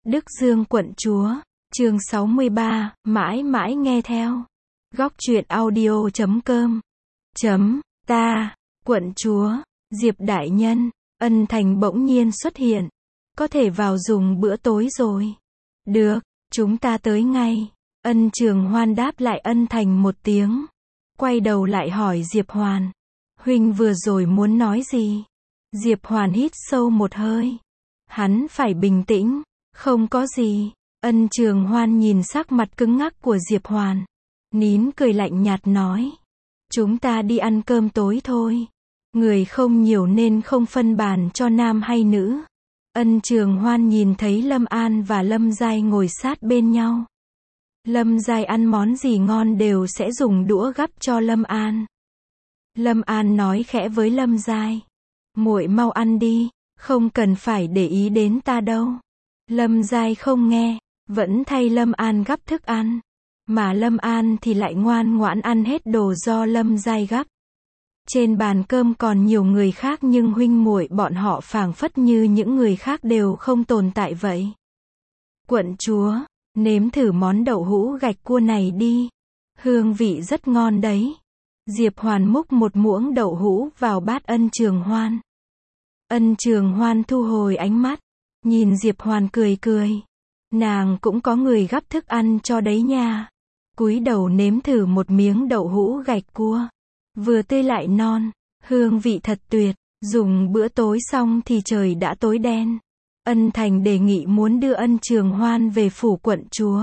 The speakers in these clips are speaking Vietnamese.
Đức Dương quận chúa, chương 63, mãi mãi nghe theo. Góc truyện audio.com. Ta, quận chúa, Diệp đại nhân, Ân Thành bỗng nhiên xuất hiện. Có thể vào dùng bữa tối rồi. Được, chúng ta tới ngay. Ân Trường Hoan đáp lại Ân Thành một tiếng. Quay đầu lại hỏi Diệp Hoàn. Huynh vừa rồi muốn nói gì? Diệp Hoàn hít sâu một hơi. Hắn phải bình tĩnh. Không có gì. Ân Trường Hoan nhìn sắc mặt cứng ngắc của Diệp Hoàn. Nín cười lạnh nhạt nói. Chúng ta đi ăn cơm tối thôi. Người không nhiều nên không phân bàn cho nam hay nữ. Ân Trường Hoan nhìn thấy Lâm An và Lâm Giai ngồi sát bên nhau. Lâm Giai ăn món gì ngon đều sẽ dùng đũa gắp cho Lâm An. Lâm An nói khẽ với Lâm Giai. Muội mau ăn đi, không cần phải để ý đến ta đâu. Lâm Giai không nghe, vẫn thay Lâm An gắp thức ăn. Mà Lâm An thì lại ngoan ngoãn ăn hết đồ do Lâm Giai gắp. Trên bàn cơm còn nhiều người khác nhưng huynh muội bọn họ phảng phất như những người khác đều không tồn tại vậy. Quận chúa, nếm thử món đậu hũ gạch cua này đi. Hương vị rất ngon đấy. Diệp Hoàn múc một muỗng đậu hũ vào bát Ân Trường Hoan. Ân Trường Hoan thu hồi ánh mắt, nhìn Diệp Hoàn cười cười. Nàng cũng có người gắp thức ăn cho đấy nha. Cúi đầu nếm thử một miếng đậu hũ gạch cua. Vừa tươi lại non, hương vị thật tuyệt. Dùng bữa tối xong thì trời đã tối đen. Ân Thành đề nghị muốn đưa Ân Trường Hoan về phủ quận chúa.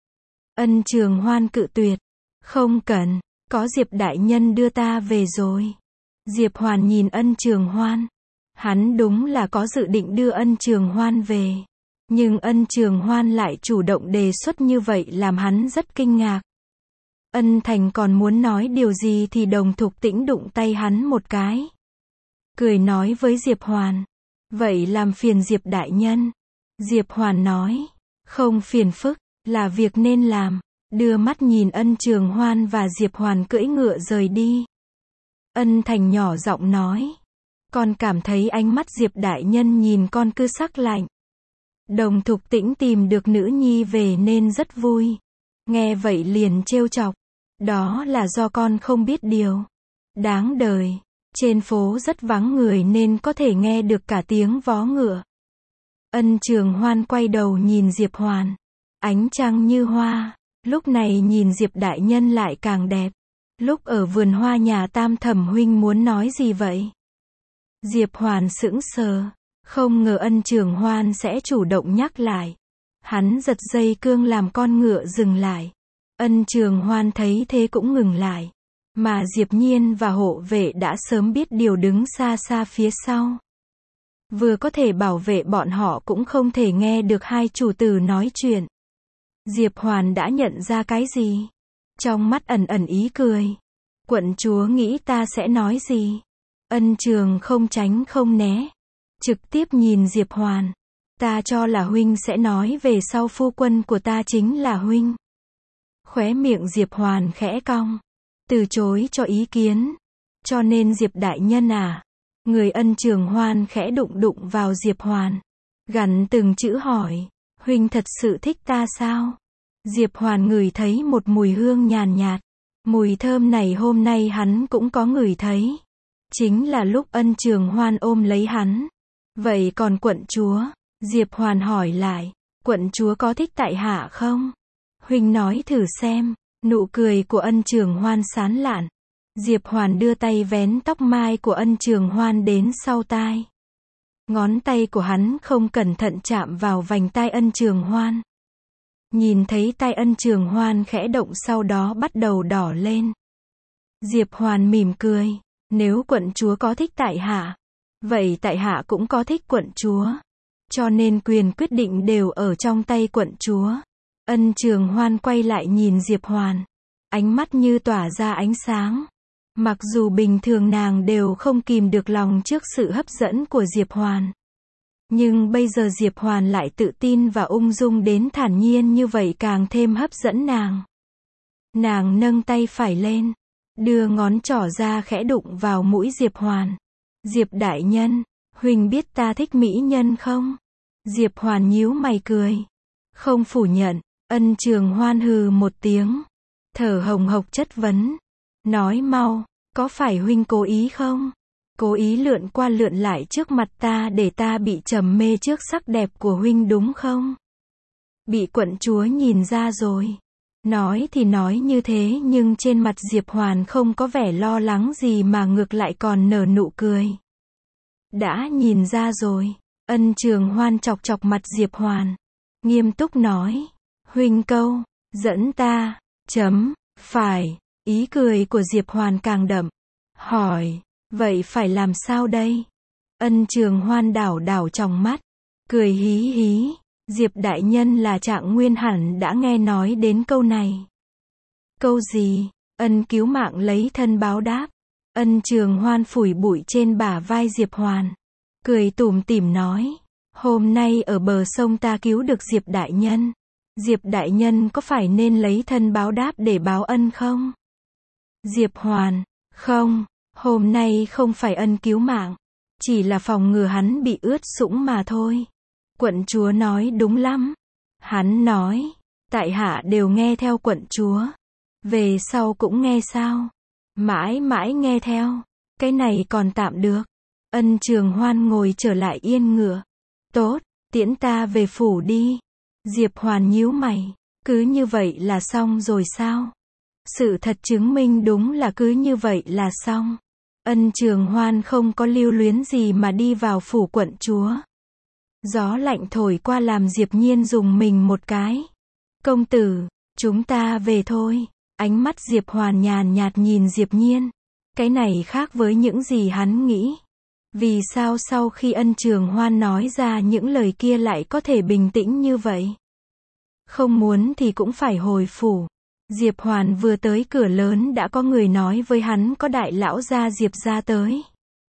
Ân Trường Hoan cự tuyệt. Không cần, có Diệp đại nhân đưa ta về rồi. Diệp Hoàn nhìn Ân Trường Hoan. Hắn đúng là có dự định đưa Ân Trường Hoan về. Nhưng Ân Trường Hoan lại chủ động đề xuất như vậy làm hắn rất kinh ngạc. Ân Thành còn muốn nói điều gì thì Đồng Thục Tĩnh đụng tay hắn một cái. Cười nói với Diệp Hoàn. Vậy làm phiền Diệp đại nhân. Diệp Hoàn nói. Không phiền phức, là việc nên làm. Đưa mắt nhìn Ân Trường Hoan và Diệp Hoàn cưỡi ngựa rời đi. Ân Thành nhỏ giọng nói. Con cảm thấy ánh mắt Diệp đại nhân nhìn con cứ sắc lạnh. Đồng Thục Tĩnh tìm được nữ nhi về nên rất vui. Nghe vậy liền trêu chọc. Đó là do con không biết điều. Đáng đời. Trên phố rất vắng người nên có thể nghe được cả tiếng vó ngựa. Ân Trường Hoan quay đầu nhìn Diệp Hoàn. Ánh trăng như hoa. Lúc này nhìn Diệp đại nhân lại càng đẹp. Lúc ở vườn hoa nhà Tam Thẩm huynh muốn nói gì vậy? Diệp Hoàn sững sờ. Không ngờ Ân Trường Hoan sẽ chủ động nhắc lại. Hắn giật dây cương làm con ngựa dừng lại. Ân Trường Hoan thấy thế cũng ngừng lại. Mà Diệp Nhiên và hộ vệ đã sớm biết điều đứng xa xa phía sau. Vừa có thể bảo vệ bọn họ cũng không thể nghe được hai chủ tử nói chuyện. Diệp Hoàn đã nhận ra cái gì? Trong mắt ẩn ẩn ý cười. Quận chúa nghĩ ta sẽ nói gì? Ân Trường không tránh không né. Trực tiếp nhìn Diệp Hoàn. Ta cho là huynh sẽ nói về sau phu quân của ta chính là huynh. Khóe miệng Diệp Hoàn khẽ cong. Từ chối cho ý kiến. Cho nên Diệp đại nhân à? Người Ân Trường Hoan khẽ đụng vào Diệp Hoàn. Gằn từng chữ hỏi. Huynh thật sự thích ta sao? Diệp Hoàn ngửi thấy một mùi hương nhàn nhạt. Mùi thơm này hôm nay hắn cũng có ngửi thấy. Chính là lúc Ân Trường Hoan ôm lấy hắn. Vậy còn quận chúa? Diệp Hoàn hỏi lại. Quận chúa có thích tại hạ không? Huynh nói thử xem. Nụ cười của Ân Trường Hoan sán lạn. Diệp Hoàn đưa tay vén tóc mai của Ân Trường Hoan đến sau tai. Ngón tay của hắn không cẩn thận chạm vào vành tai Ân Trường Hoan. Nhìn thấy tai Ân Trường Hoan khẽ động sau đó bắt đầu đỏ lên. Diệp Hoàn mỉm cười. Nếu quận chúa có thích tại hạ, vậy tại hạ cũng có thích quận chúa. Cho nên quyền quyết định đều ở trong tay quận chúa. Ân Trường Hoan quay lại nhìn Diệp Hoàn. Ánh mắt như tỏa ra ánh sáng. Mặc dù bình thường nàng đều không kìm được lòng trước sự hấp dẫn của Diệp Hoàn. Nhưng bây giờ Diệp Hoàn lại tự tin và ung dung đến thản nhiên như vậy càng thêm hấp dẫn nàng. Nàng nâng tay phải lên. Đưa ngón trỏ ra khẽ đụng vào mũi Diệp Hoàn. Diệp đại nhân, huynh biết ta thích mỹ nhân không? Diệp Hoàn nhíu mày cười. Không phủ nhận, Ân Trường Hoan hừ một tiếng, thở hồng hộc chất vấn, nói mau, có phải huynh cố ý không? Cố ý lượn qua lượn lại trước mặt ta để ta bị trầm mê trước sắc đẹp của huynh đúng không? Bị quận chúa nhìn ra rồi. Nói thì nói như thế nhưng trên mặt Diệp Hoàn không có vẻ lo lắng gì mà ngược lại còn nở nụ cười. Đã nhìn ra rồi. Ân Trường Hoan chọc chọc mặt Diệp Hoàn, nghiêm túc nói, huynh câu, dẫn ta, phải, ý cười của Diệp Hoàn càng đậm, hỏi, vậy phải làm sao đây? Ân Trường Hoan đảo đảo trong mắt, cười hí hí, Diệp đại nhân là Trạng Nguyên hẳn đã nghe nói đến câu này. Câu gì? Ân cứu mạng lấy thân báo đáp. Ân Trường Hoan phủi bụi trên bả vai Diệp Hoàn, cười tủm tỉm nói, hôm nay ở bờ sông ta cứu được Diệp đại nhân. Diệp đại nhân có phải nên lấy thân báo đáp để báo ân không? Diệp Hoàn, không, hôm nay không phải ân cứu mạng, chỉ là phòng ngừa hắn bị ướt sũng mà thôi. Quận chúa nói đúng lắm. Hắn nói, tại hạ đều nghe theo quận chúa. Về sau cũng nghe sao? Mãi mãi nghe theo. Cái này còn tạm được. Ân Trường Hoan ngồi trở lại yên ngựa. Tốt, tiễn ta về phủ đi. Diệp Hoàn nhíu mày. Cứ như vậy là xong rồi sao? Sự thật chứng minh đúng là cứ như vậy là xong. Ân Trường Hoan không có lưu luyến gì mà đi vào phủ quận chúa. Gió lạnh thổi qua làm Diệp Nhiên rùng mình một cái. Công tử, chúng ta về thôi. Ánh mắt Diệp Hoàn nhàn nhạt nhìn Diệp Nhiên. Cái này khác với những gì hắn nghĩ. Vì sao sau khi Ân Trường Hoan nói ra những lời kia lại có thể bình tĩnh như vậy? Không muốn thì cũng phải hồi phủ. Diệp Hoàn vừa tới cửa lớn đã có người nói với hắn có đại lão gia Diệp gia tới.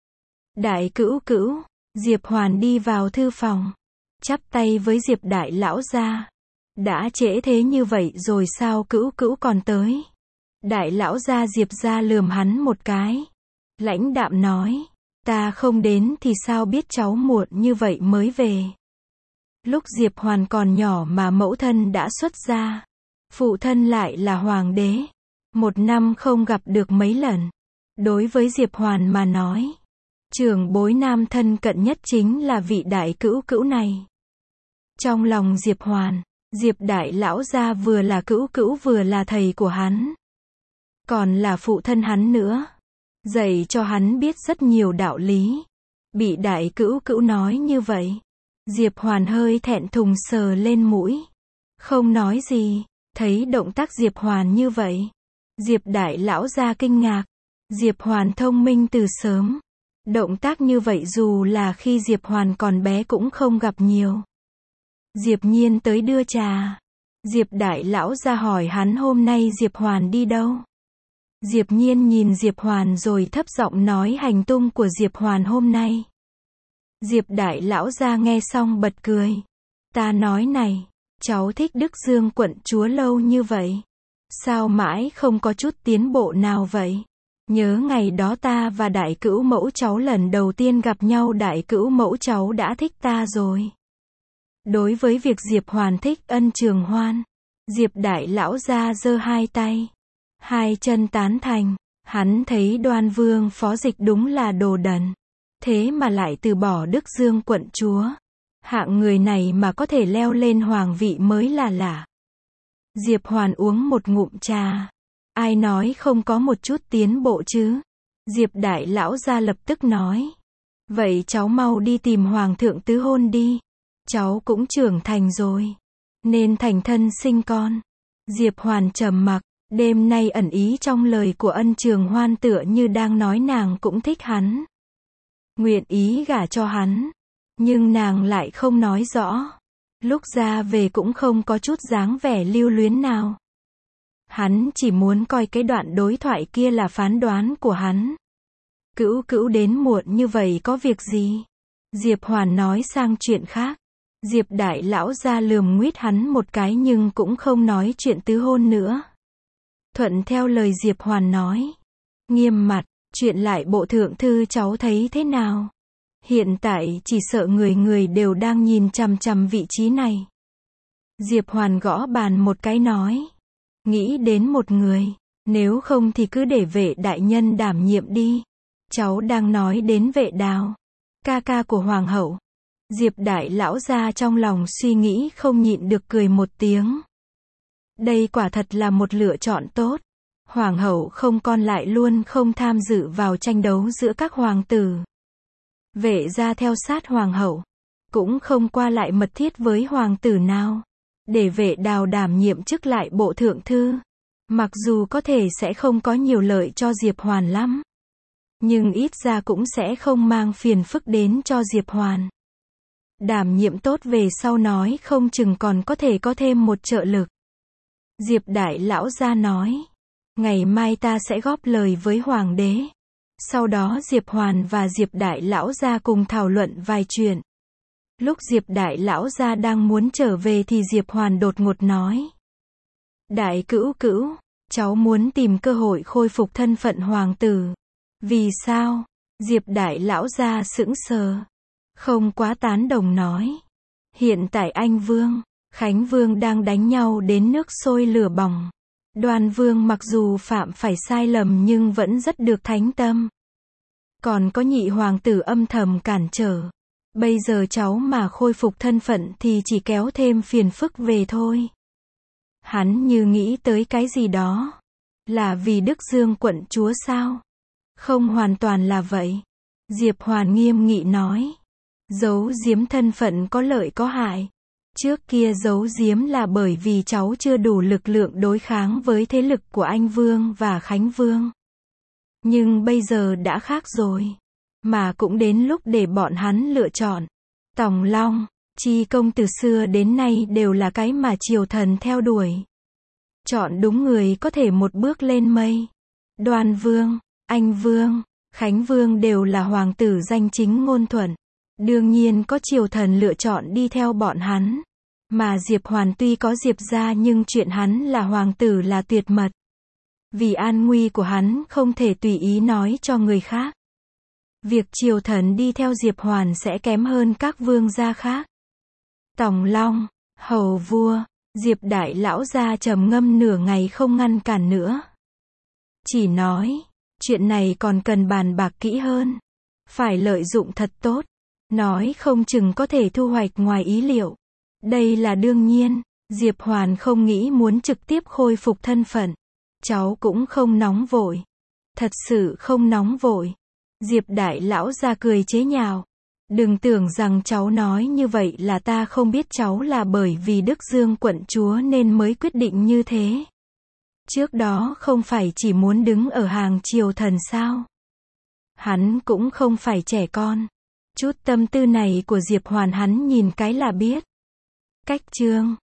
Đại cữu cữu, Diệp Hoàn đi vào thư phòng, chắp tay với Diệp đại lão gia. Đã trễ thế như vậy rồi sao cữu cữu còn tới? Đại lão gia Diệp gia lườm hắn một cái. Lãnh đạm nói, ta không đến thì sao biết cháu muộn như vậy mới về. Lúc Diệp Hoàn còn nhỏ mà mẫu thân đã xuất gia. Phụ thân lại là hoàng đế. Một năm không gặp được mấy lần. Đối với Diệp Hoàn mà nói, trưởng bối nam thân cận nhất chính là vị đại cữu cữu này. Trong lòng Diệp Hoàn, Diệp đại lão gia vừa là cữu cữu vừa là thầy của hắn. Còn là phụ thân hắn nữa. Dạy cho hắn biết rất nhiều đạo lý. Bị đại cữu cữu nói như vậy. Diệp Hoàn hơi thẹn thùng sờ lên mũi. Không nói gì. Thấy động tác Diệp Hoàn như vậy. Diệp đại lão gia kinh ngạc. Diệp Hoàn thông minh từ sớm. Động tác như vậy dù là khi Diệp Hoàn còn bé cũng không gặp nhiều. Diệp Nhiên tới đưa trà. Diệp đại lão gia hỏi hắn hôm nay Diệp Hoàn đi đâu. Diệp Nhiên nhìn Diệp Hoàn rồi thấp giọng nói hành tung của Diệp Hoàn hôm nay. Diệp đại lão gia nghe xong bật cười. Ta nói này, cháu thích Đức Dương quận chúa lâu như vậy. Sao mãi không có chút tiến bộ nào vậy? Nhớ ngày đó ta và đại cữu mẫu cháu lần đầu tiên gặp nhau đại cữu mẫu cháu đã thích ta rồi. Đối với việc Diệp Hoàn thích Ân Trường Hoan, Diệp đại lão gia giơ hai tay. Hai chân tán thành. Hắn thấy Đoan Vương Phó Dịch đúng là đồ đần. Thế mà lại từ bỏ Đức Dương quận chúa. Hạng người này mà có thể leo lên hoàng vị mới là lạ. Diệp Hoàn uống một ngụm trà. Ai nói không có một chút tiến bộ chứ? Diệp đại lão gia lập tức nói. Vậy cháu mau đi tìm hoàng thượng tứ hôn đi. Cháu cũng trưởng thành rồi. Nên thành thân sinh con. Diệp Hoàn trầm mặc. Đêm nay ẩn ý trong lời của Ân Trường Hoan tựa như đang nói nàng cũng thích hắn. Nguyện ý gả cho hắn. Nhưng nàng lại không nói rõ. Lúc ra về cũng không có chút dáng vẻ lưu luyến nào. Hắn chỉ muốn coi cái đoạn đối thoại kia là phán đoán của hắn. Cữu cữu đến muộn như vậy có việc gì? Diệp Hoàn nói sang chuyện khác. Diệp đại lão gia lườm nguýt hắn một cái nhưng cũng không nói chuyện tứ hôn nữa. Thuận theo lời Diệp Hoàn nói. Nghiêm mặt, chuyện lại bộ thượng thư cháu thấy thế nào? Hiện tại chỉ sợ người người đều đang nhìn chằm chằm vị trí này. Diệp Hoàn gõ bàn một cái nói. Nghĩ đến một người, nếu không thì cứ để Vệ đại nhân đảm nhiệm đi. Cháu đang nói đến Vệ Đào, ca ca của hoàng hậu. Diệp đại lão gia trong lòng suy nghĩ không nhịn được cười một tiếng. Đây quả thật là một lựa chọn tốt. Hoàng hậu không con lại luôn không tham dự vào tranh đấu giữa các hoàng tử. Vệ gia theo sát hoàng hậu, cũng không qua lại mật thiết với hoàng tử nào. Để Vệ Đào đảm nhiệm chức lại bộ thượng thư. Mặc dù có thể sẽ không có nhiều lợi cho Diệp Hoàn lắm, nhưng ít ra cũng sẽ không mang phiền phức đến cho Diệp Hoàn. Đảm nhiệm tốt về sau nói không chừng còn có thể có thêm một trợ lực. Diệp đại lão gia nói. Ngày mai ta sẽ góp lời với hoàng đế. Sau đó Diệp Hoàn và Diệp đại lão gia cùng thảo luận vài chuyện. Lúc Diệp đại lão gia đang muốn trở về thì Diệp Hoàn đột ngột nói. Đại cữu cữu, cháu muốn tìm cơ hội khôi phục thân phận hoàng tử. Vì sao? Diệp đại lão gia sững sờ. Không quá tán đồng nói. Hiện tại Anh Vương, Khánh Vương đang đánh nhau đến nước sôi lửa bỏng. Đoan Vương mặc dù phạm phải sai lầm nhưng vẫn rất được thánh tâm. Còn có nhị hoàng tử âm thầm cản trở. Bây giờ cháu mà khôi phục thân phận thì chỉ kéo thêm phiền phức về thôi. Hắn như nghĩ tới cái gì đó. Là vì Đức Dương quận chúa sao? Không hoàn toàn là vậy. Diệp Hoàn nghiêm nghị nói. Giấu giếm thân phận có lợi có hại. Trước kia giấu giếm là bởi vì cháu chưa đủ lực lượng đối kháng với thế lực của Anh Vương và Khánh Vương. Nhưng bây giờ đã khác rồi. Mà cũng đến lúc để bọn hắn lựa chọn. Tòng Long, Chi công từ xưa đến nay đều là cái mà triều thần theo đuổi. Chọn đúng người có thể một bước lên mây. Đoan Vương, Anh Vương, Khánh Vương đều là hoàng tử danh chính ngôn thuận. Đương nhiên có triều thần lựa chọn đi theo bọn hắn. Mà Diệp Hoàn tuy có Diệp gia nhưng chuyện hắn là hoàng tử là tuyệt mật. Vì an nguy của hắn không thể tùy ý nói cho người khác. Việc triều thần đi theo Diệp Hoàn sẽ kém hơn các vương gia khác. Tòng Long, hầu vua, Diệp đại lão gia trầm ngâm nửa ngày không ngăn cản nữa. Chỉ nói, chuyện này còn cần bàn bạc kỹ hơn. Phải lợi dụng thật tốt. Nói không chừng có thể thu hoạch ngoài ý liệu. Đây là đương nhiên. Diệp Hoàn không nghĩ muốn trực tiếp khôi phục thân phận. Cháu cũng không nóng vội. Thật sự không nóng vội. Diệp đại lão gia cười chế nhạo. Đừng tưởng rằng cháu nói như vậy là ta không biết cháu là bởi vì Đức Dương quận chúa nên mới quyết định như thế. Trước đó không phải chỉ muốn đứng ở hàng triều thần sao? Hắn cũng không phải trẻ con. Chút tâm tư này của Diệp Hoàn hắn nhìn cái là biết. Cách chương